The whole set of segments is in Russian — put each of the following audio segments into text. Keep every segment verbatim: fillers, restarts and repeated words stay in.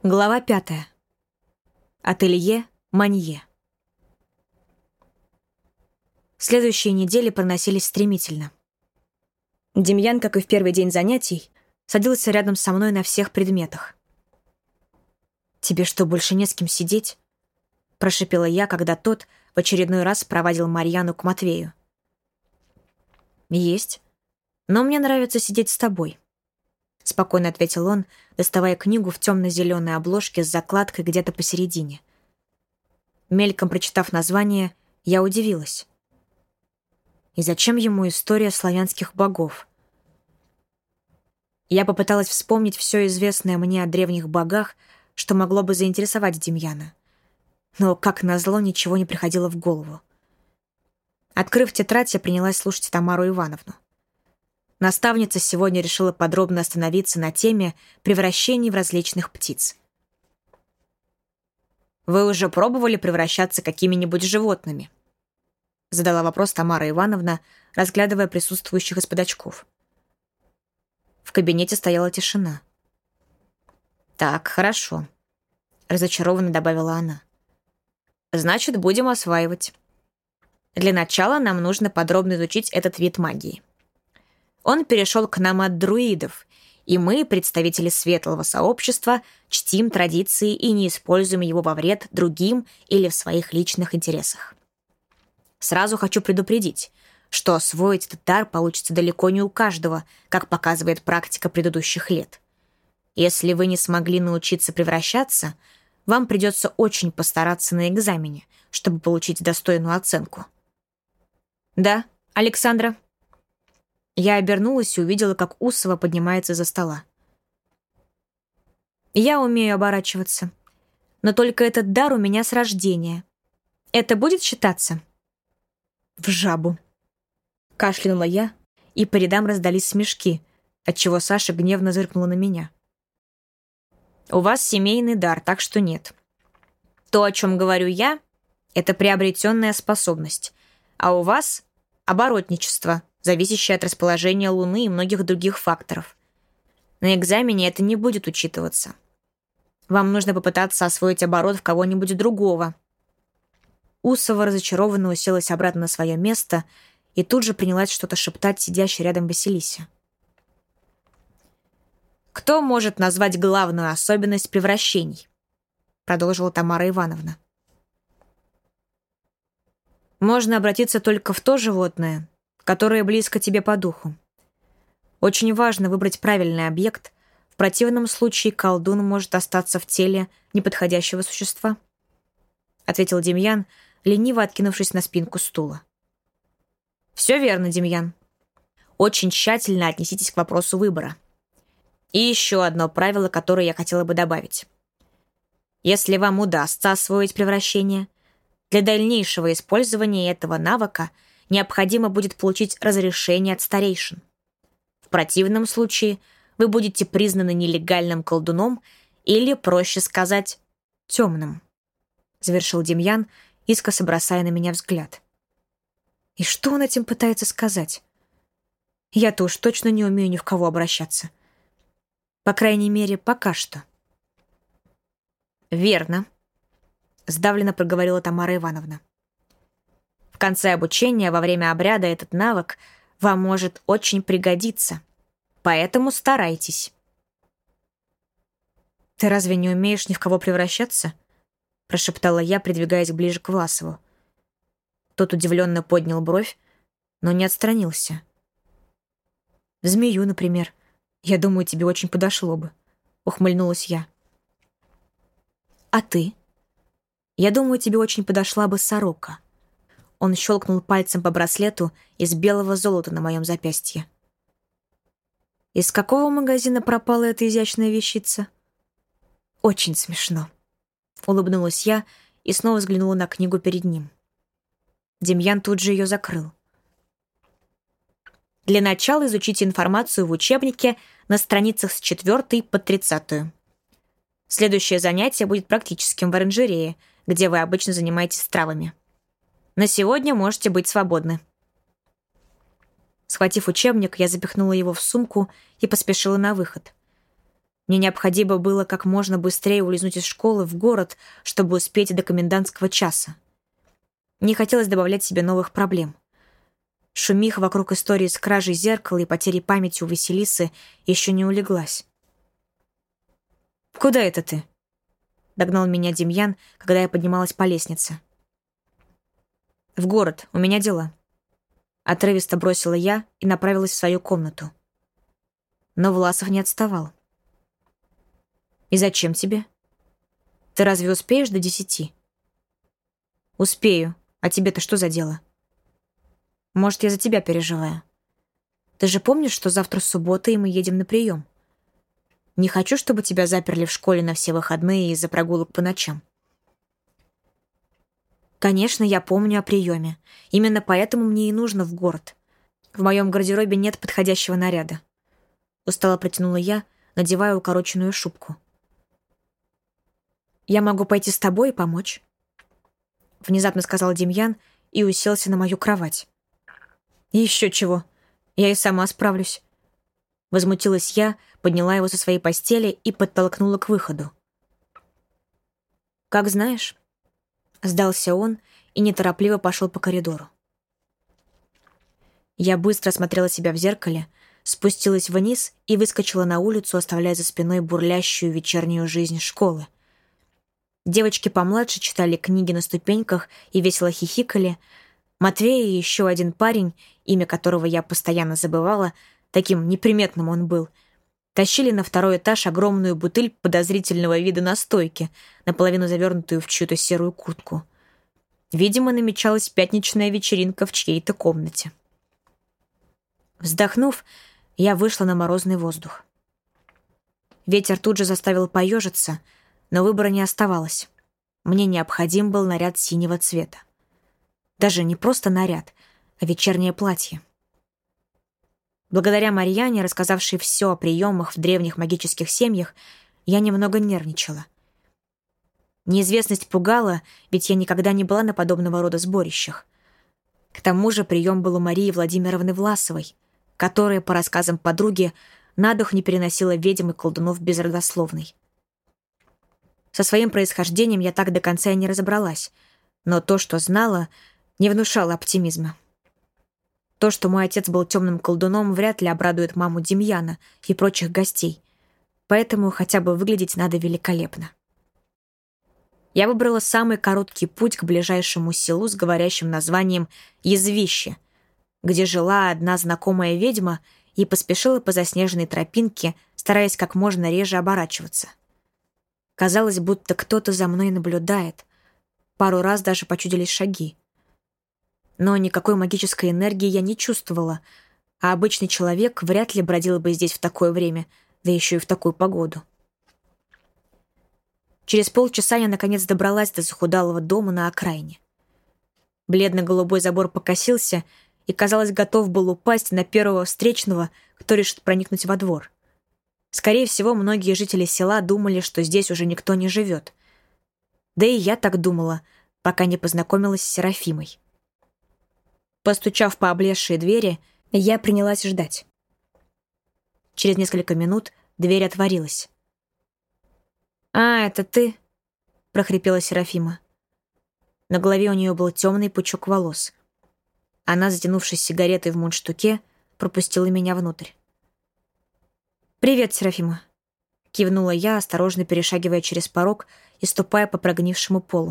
Глава пятая. Ателье Манье. Следующие недели проносились стремительно. Демьян, как и в первый день занятий, садился рядом со мной на всех предметах. «Тебе что, больше не с кем сидеть?» — прошипела я, когда тот в очередной раз проводил Марьяну к Матвею. «Есть. Но мне нравится сидеть с тобой», — спокойно ответил он, доставая книгу в темно-зеленой обложке с закладкой где-то посередине. Мельком прочитав название, я удивилась. И зачем ему история славянских богов? Я попыталась вспомнить все известное мне о древних богах, что могло бы заинтересовать Демьяна. Но, как назло, ничего не приходило в голову. Открыв тетрадь, я принялась слушать Тамару Ивановну. Наставница сегодня решила подробно остановиться на теме превращений в различных птиц. «Вы уже пробовали превращаться какими-нибудь животными?» Задала вопрос Тамара Ивановна, разглядывая присутствующих из-под очков. В кабинете стояла тишина. «Так, хорошо», — разочарованно добавила она. «Значит, будем осваивать. Для начала нам нужно подробно изучить этот вид магии. Он перешел к нам от друидов, и мы, представители светлого сообщества, чтим традиции и не используем его во вред другим или в своих личных интересах. Сразу хочу предупредить, что освоить этот дар получится далеко не у каждого, как показывает практика предыдущих лет. Если вы не смогли научиться превращаться, вам придется очень постараться на экзамене, чтобы получить достойную оценку». «Да, Александра?» Я обернулась и увидела, как Усова поднимается за стола. «Я умею оборачиваться, но только этот дар у меня с рождения. Это будет считаться?» «В жабу!» Кашлянула я, и по рядам раздались смешки, отчего Саша гневно зыркнула на меня. «У вас семейный дар, так что нет. То, о чем говорю я, это приобретенная способность, а у вас — оборотничество, зависящее от расположения Луны и многих других факторов. На экзамене это не будет учитываться. Вам нужно попытаться освоить оборот в кого-нибудь другого». Усова разочарованно уселась обратно на свое место и тут же принялась что-то шептать сидящей рядом Василисе. «Кто может назвать главную особенность превращений?» Продолжила Тамара Ивановна. «Можно обратиться только в то животное, которое близко тебе по духу. Очень важно выбрать правильный объект, в противном случае колдун может остаться в теле неподходящего существа», ответил Демьян, лениво откинувшись на спинку стула. «Все верно, Демьян. Очень тщательно отнеситесь к вопросу выбора. И еще одно правило, которое я хотела бы добавить. Если вам удастся освоить превращение, для дальнейшего использования этого навыка необходимо будет получить разрешение от старейшин. В противном случае вы будете признаны нелегальным колдуном или, проще сказать, темным», завершил Демьян, искоса бросая на меня взгляд. И что он этим пытается сказать? Я-то уж точно не умею ни в кого обращаться. По крайней мере, пока что. «Верно», — сдавленно проговорила Тамара Ивановна. «В конце обучения, во время обряда, этот навык вам может очень пригодиться. Поэтому старайтесь». «Ты разве не умеешь ни в кого превращаться?» — прошептала я, придвигаясь ближе к Власову. Тот удивленно поднял бровь, но не отстранился. «В змею, например. Я думаю, тебе очень подошло бы», — ухмыльнулась я. «А ты? Я думаю, тебе очень подошла бы сорока». Он щелкнул пальцем по браслету из белого золота на моем запястье. «Из какого магазина пропала эта изящная вещица?» «Очень смешно», — улыбнулась я и снова взглянула на книгу перед ним. Демьян тут же ее закрыл. «Для начала изучите информацию в учебнике на страницах с четвертой по тридцатую. Следующее занятие будет практическим в оранжерее, где вы обычно занимаетесь травами. На сегодня можете быть свободны». Схватив учебник, я запихнула его в сумку и поспешила на выход. Мне необходимо было как можно быстрее улизнуть из школы в город, чтобы успеть до комендантского часа. Не хотелось добавлять себе новых проблем. Шумиха вокруг истории с кражей зеркала и потерей памяти у Василисы еще не улеглась. «Куда это ты?» — догнал меня Демьян, когда я поднималась по лестнице. «В город, у меня дела». Отрывисто бросила я и направилась в свою комнату. Но Власов не отставал. «И зачем тебе? Ты разве успеешь до десяти?» «Успею. А тебе-то что за дело?» «Может, я за тебя переживаю. Ты же помнишь, что завтра суббота, и мы едем на прием? Не хочу, чтобы тебя заперли в школе на все выходные из-за прогулок по ночам». «Конечно, я помню о приеме. Именно поэтому мне и нужно в город. В моем гардеробе нет подходящего наряда». Устало протянула я, надевая укороченную шубку. «Я могу пойти с тобой и помочь», — внезапно сказал Демьян и уселся на мою кровать. «Еще чего. Я и сама справлюсь». Возмутилась я, подняла его со своей постели и подтолкнула к выходу. «Как знаешь». Сдался он и неторопливо пошел по коридору. Я быстро осмотрела себя в зеркале, спустилась вниз и выскочила на улицу, оставляя за спиной бурлящую вечернюю жизнь школы. Девочки помладше читали книги на ступеньках и весело хихикали. Матвей и еще один парень, имя которого я постоянно забывала, таким неприметным он был, тащили на второй этаж огромную бутыль подозрительного вида настойки, наполовину завернутую в чью-то серую куртку. Видимо, намечалась пятничная вечеринка в чьей-то комнате. Вздохнув, я вышла на морозный воздух. Ветер тут же заставил поежиться, но выбора не оставалось. Мне необходим был наряд синего цвета. Даже не просто наряд, а вечернее платье. Благодаря Марьяне, рассказавшей все о приемах в древних магических семьях, я немного нервничала. Неизвестность пугала, ведь я никогда не была на подобного рода сборищах. К тому же прием был у Марии Владимировны Власовой, которая, по рассказам подруги, на дух не переносила ведьм и колдунов безродословной. Со своим происхождением я так до конца и не разобралась, но то, что знала, не внушало оптимизма. То, что мой отец был темным колдуном, вряд ли обрадует маму Демьяна и прочих гостей, поэтому хотя бы выглядеть надо великолепно. Я выбрала самый короткий путь к ближайшему селу с говорящим названием Язвище, где жила одна знакомая ведьма, и поспешила по заснеженной тропинке, стараясь как можно реже оборачиваться. Казалось, будто кто-то за мной наблюдает. Пару раз даже почудились шаги. Но никакой магической энергии я не чувствовала, а обычный человек вряд ли бродил бы здесь в такое время, да еще и в такую погоду. Через полчаса я наконец добралась до захудалого дома на окраине. Бледно-голубой забор покосился и, казалось, готов был упасть на первого встречного, кто решит проникнуть во двор. Скорее всего, многие жители села думали, что здесь уже никто не живет. Да и я так думала, пока не познакомилась с Серафимой. Постучав по облезшей двери, я принялась ждать. Через несколько минут дверь отворилась. «А, это ты?» — прохрипела Серафима. На голове у нее был темный пучок волос. Она, затянувшись сигаретой в мундштуке, пропустила меня внутрь. «Привет, Серафима», — кивнула я, осторожно перешагивая через порог и ступая по прогнившему полу.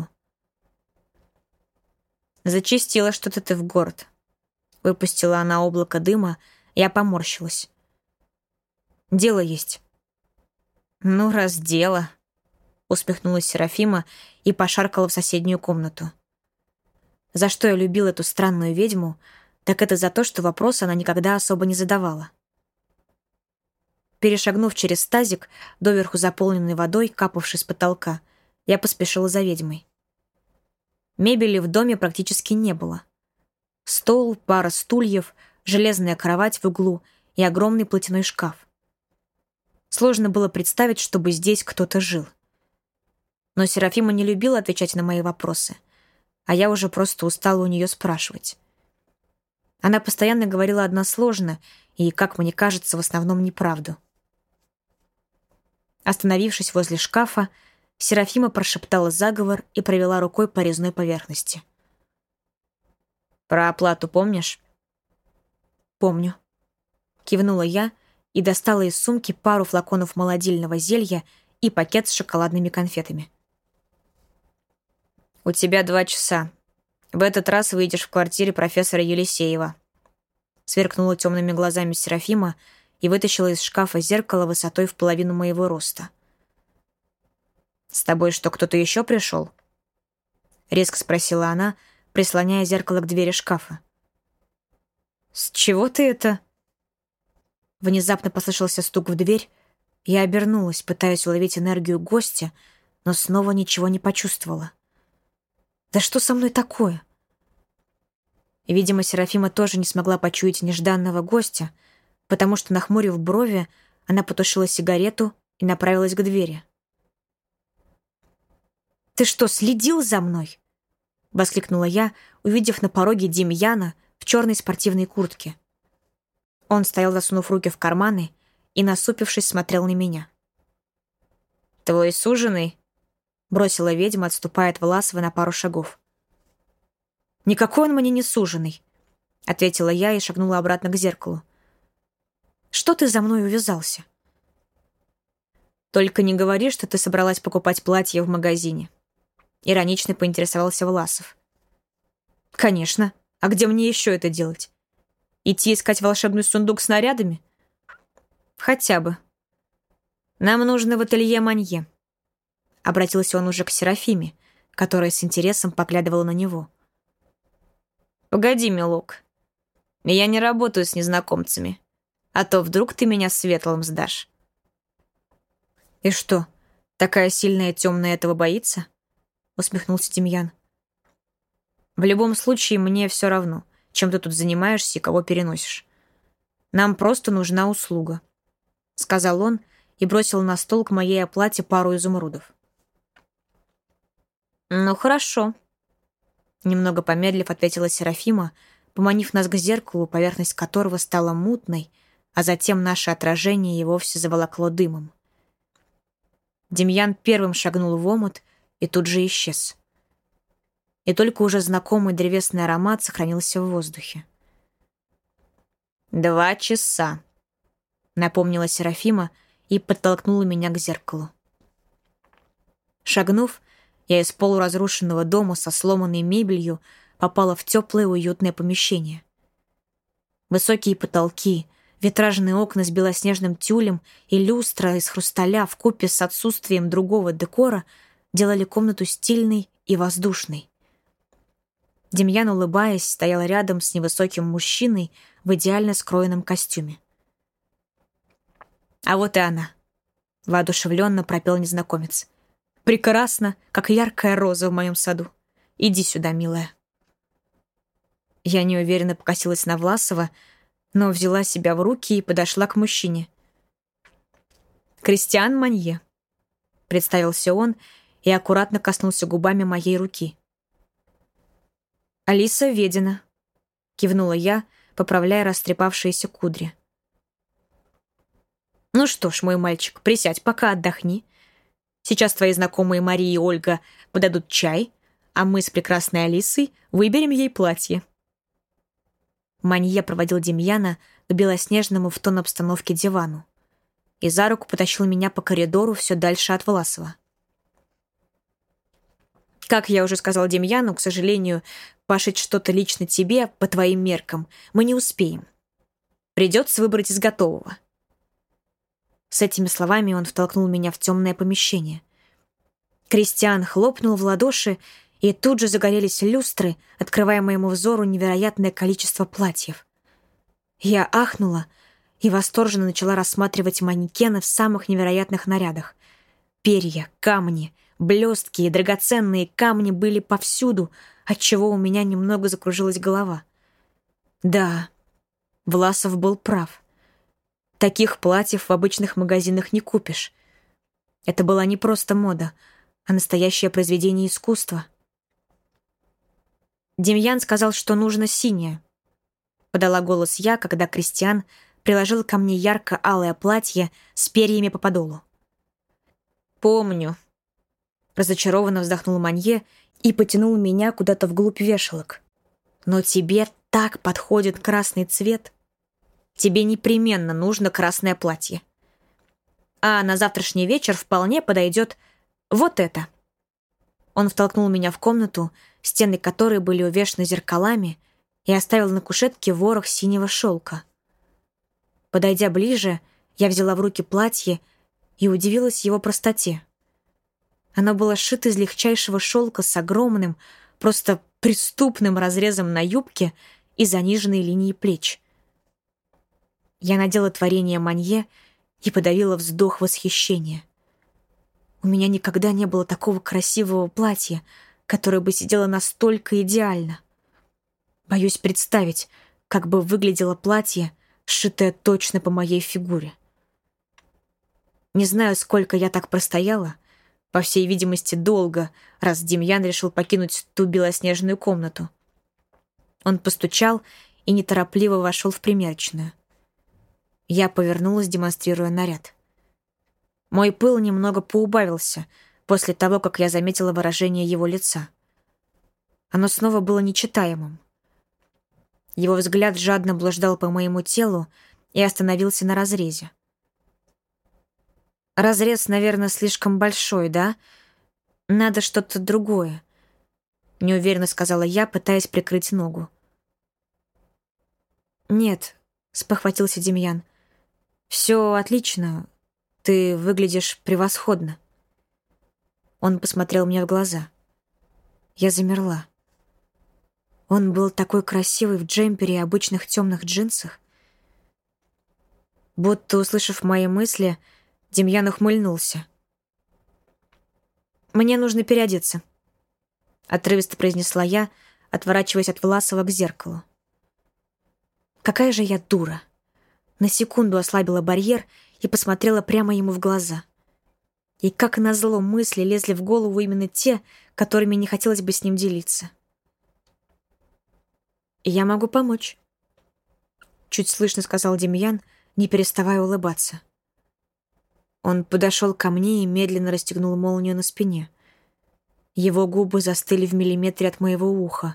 «Зачастила что-то ты в город». Выпустила она облако дыма, я поморщилась. «Дело есть». «Ну, раз дело», — усмехнулась Серафима и пошаркала в соседнюю комнату. За что я любила эту странную ведьму, так это за то, что вопрос она никогда особо не задавала. Перешагнув через тазик, доверху заполненный водой, капавшей с потолка, я поспешила за ведьмой. Мебели в доме практически не было. Стол, пара стульев, железная кровать в углу и огромный платяной шкаф. Сложно было представить, чтобы здесь кто-то жил. Но Серафима не любила отвечать на мои вопросы, а я уже просто устала у нее спрашивать. Она постоянно говорила односложно и, как мне кажется, в основном неправду. Остановившись возле шкафа, Серафима прошептала заговор и провела рукой по резной поверхности. «Про оплату помнишь?» «Помню», — кивнула я и достала из сумки пару флаконов молодильного зелья и пакет с шоколадными конфетами. «У тебя два часа. В этот раз выйдешь в квартире профессора Елисеева», — сверкнула темными глазами Серафима и вытащила из шкафа зеркало высотой в половину моего роста. «С тобой что, кто-то еще пришел?» — резко спросила она, прислоняя зеркало к двери шкафа. «С чего ты это?» Внезапно послышался стук в дверь. Я обернулась, пытаясь уловить энергию гостя, но снова ничего не почувствовала. «Да что со мной такое?» Видимо, Серафима тоже не смогла почуять нежданного гостя, потому что, нахмурив брови, она потушила сигарету и направилась к двери. «Ты что, следил за мной?» — воскликнула я, увидев на пороге Демьяна в черной спортивной куртке. Он стоял, засунув руки в карманы, и, насупившись, смотрел на меня. «Твой суженый?» — бросила ведьма, отступая от Власова на пару шагов. «Никакой он мне не суженый», — ответила я и шагнула обратно к зеркалу. «Что ты за мной увязался?» «Только не говори, что ты собралась покупать платье в магазине», — иронично поинтересовался Власов. «Конечно. А где мне еще это делать? Идти искать волшебный сундук с нарядами? Хотя бы. Нам нужно в ателье Манье», — обратился он уже к Серафиме, которая с интересом поглядывала на него. «Погоди, милок. Я не работаю с незнакомцами, а то вдруг ты меня светлым сдашь». «И что, такая сильная темная этого боится?» — усмехнулся Демьян. «В любом случае, мне все равно, чем ты тут занимаешься и кого переносишь. Нам просто нужна услуга», — сказал он и бросил на стол к моей оплате пару изумрудов. «Ну, хорошо», — немного помедлив ответила Серафима, поманив нас к зеркалу, поверхность которого стала мутной, а затем наше отражение и вовсе заволокло дымом. Демьян первым шагнул в омут и тут же исчез. И только уже знакомый древесный аромат сохранился в воздухе. «Два часа», — напомнила Серафима и подтолкнула меня к зеркалу. Шагнув, я из полуразрушенного дома со сломанной мебелью попала в теплое уютное помещение. Высокие потолки, витражные окна с белоснежным тюлем и люстра из хрусталя вкупе с отсутствием другого декора делали комнату стильной и воздушной. Демьян, улыбаясь, стоял рядом с невысоким мужчиной в идеально скроенном костюме. «А вот и она», — воодушевленно пропел незнакомец. «Прекрасно, как яркая роза в моем саду. Иди сюда, милая». Я неуверенно покосилась на Власова, но взяла себя в руки и подошла к мужчине. «Кристиан Манье», — представился он и аккуратно коснулся губами моей руки. «Алиса Ведина», — кивнула я, поправляя растрепавшиеся кудри. «Ну что ж, мой мальчик, присядь, пока отдохни. Сейчас твои знакомые Мария и Ольга подадут чай, а мы с прекрасной Алисой выберем ей платье». Манье проводил Демьяна к белоснежному в тон обстановки дивану и за руку потащил меня по коридору все дальше от Власова. «Как я уже сказал Демьяну, к сожалению, пошить что-то лично тебе, по твоим меркам, мы не успеем. Придется выбрать из готового». С этими словами он втолкнул меня в темное помещение. Кристиан хлопнул в ладоши, и тут же загорелись люстры, открывая моему взору невероятное количество платьев. Я ахнула и восторженно начала рассматривать манекены в самых невероятных нарядах. Перья, камни, блестки и драгоценные камни были повсюду, отчего у меня немного закружилась голова. Да, Власов был прав. Таких платьев в обычных магазинах не купишь. Это была не просто мода, а настоящее произведение искусства. «Демьян сказал, что нужно синее», — подала голос я, когда Кристиан приложил ко мне ярко-алое платье с перьями по подолу. «Помню», — разочарованно вздохнул Манье и потянул меня куда-то вглубь вешалок. «Но тебе так подходит красный цвет. Тебе непременно нужно красное платье. А на завтрашний вечер вполне подойдет вот это». Он втолкнул меня в комнату, стены которой были увешаны зеркалами, и оставил на кушетке ворох синего шелка. Подойдя ближе, я взяла в руки платье и удивилась его простоте. Оно было сшито из легчайшего шелка с огромным, просто преступным разрезом на юбке и заниженной линией плеч. Я надела творение Манье и подавила вздох восхищения. У меня никогда не было такого красивого платья, которое бы сидело настолько идеально. Боюсь представить, как бы выглядело платье, сшитое точно по моей фигуре. Не знаю, сколько я так простояла, по всей видимости, долго, раз Демьян решил покинуть ту белоснежную комнату. Он постучал и неторопливо вошел в примерочную. Я повернулась, демонстрируя наряд. Мой пыл немного поубавился после того, как я заметила выражение его лица. Оно снова было нечитаемым. Его взгляд жадно блуждал по моему телу и остановился на разрезе. «Разрез, наверное, слишком большой, да? Надо что-то другое», — неуверенно сказала я, пытаясь прикрыть ногу. «Нет», — спохватился Демьян, — «все отлично. Ты выглядишь превосходно». Он посмотрел мне в глаза. Я замерла. Он был такой красивый в джемпере и обычных темных джинсах. Будто, услышав мои мысли, Демьян ухмыльнулся. «Мне нужно переодеться», — отрывисто произнесла я, отворачиваясь от Власова к зеркалу. Какая же я дура. На секунду ослабила барьер и посмотрела прямо ему в глаза. И как назло мысли лезли в голову именно те, которыми не хотелось бы с ним делиться. «Я могу помочь», — чуть слышно сказал Демьян, не переставая улыбаться. Он подошел ко мне и медленно расстегнул молнию на спине. Его губы застыли в миллиметре от моего уха.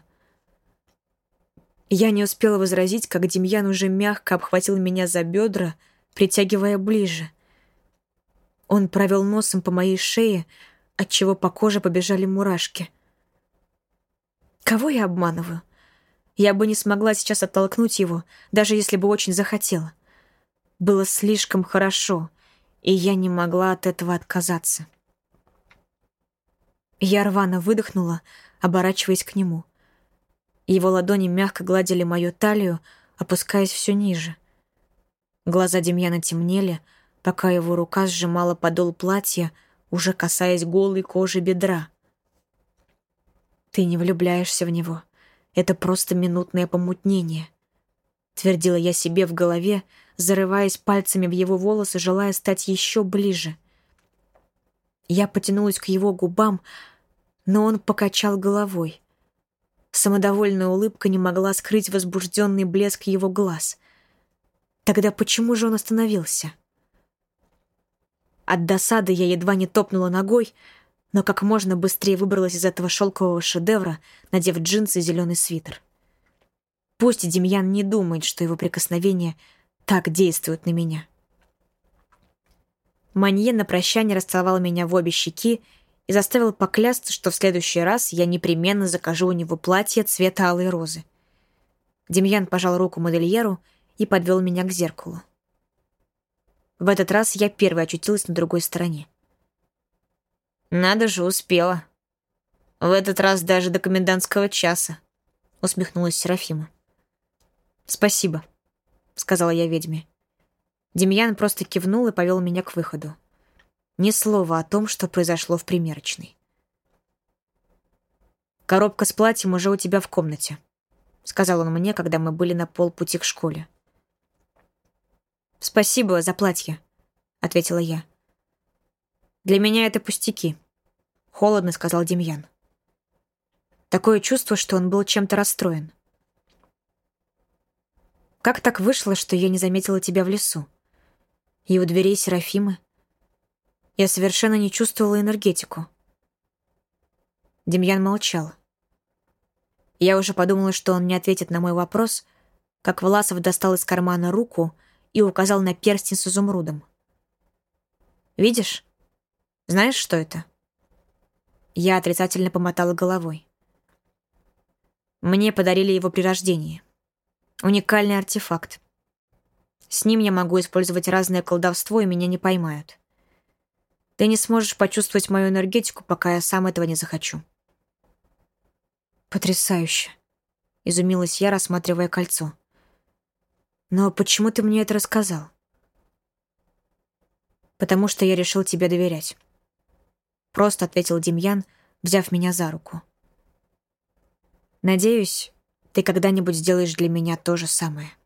Я не успела возразить, как Демьян уже мягко обхватил меня за бедра, притягивая ближе. Он провел носом по моей шее, отчего по коже побежали мурашки. Кого я обманываю? Я бы не смогла сейчас оттолкнуть его, даже если бы очень захотела. Было слишком хорошо, и я не могла от этого отказаться. Я рвано выдохнула, оборачиваясь к нему. Его ладони мягко гладили мою талию, опускаясь все ниже. Глаза Демьяна темнели, пока его рука сжимала подол платья, уже касаясь голой кожи бедра. «Ты не влюбляешься в него. Это просто минутное помутнение», — твердила я себе в голове, зарываясь пальцами в его волосы, желая стать еще ближе. Я потянулась к его губам, но он покачал головой. Самодовольная улыбка не могла скрыть возбужденный блеск его глаз. Тогда почему же он остановился? От досады я едва не топнула ногой, но как можно быстрее выбралась из этого шелкового шедевра, надев джинсы и зеленый свитер. Пусть Демьян не думает, что его прикосновения так действуют на меня. Манье на прощание расцеловал меня в обе щеки и заставил поклясться, что в следующий раз я непременно закажу у него платье цвета алой розы. Демьян пожал руку модельеру и подвел меня к зеркалу. В этот раз я первой очутилась на другой стороне. «Надо же, успела. В этот раз даже до комендантского часа», — усмехнулась Серафима. «Спасибо», — сказала я ведьме. Демьян просто кивнул и повел меня к выходу. Ни слова о том, что произошло в примерочной. «Коробка с платьем уже у тебя в комнате», — сказал он мне, когда мы были на полпути к школе. «Спасибо за платье», — ответила я. «Для меня это пустяки», — холодно сказал Демьян. Такое чувство, что он был чем-то расстроен. «Как так вышло, что я не заметила тебя в лесу? И у дверей Серафимы? Я совершенно не чувствовала энергетику. Демьян молчал. Я уже подумала, что он не ответит на мой вопрос, как Власов достал из кармана руку и указал на перстень с изумрудом. «Видишь? Знаешь, что это?» Я отрицательно помотала головой. Мне подарили его при рождении. Уникальный артефакт. С ним я могу использовать разное колдовство, и меня не поймают. Ты не сможешь почувствовать мою энергетику, пока я сам этого не захочу. Потрясающе. Изумилась я, рассматривая кольцо. Но почему ты мне это рассказал? Потому что я решил тебе доверять. Просто ответил Демьян, взяв меня за руку. Надеюсь, ты когда-нибудь сделаешь для меня то же самое.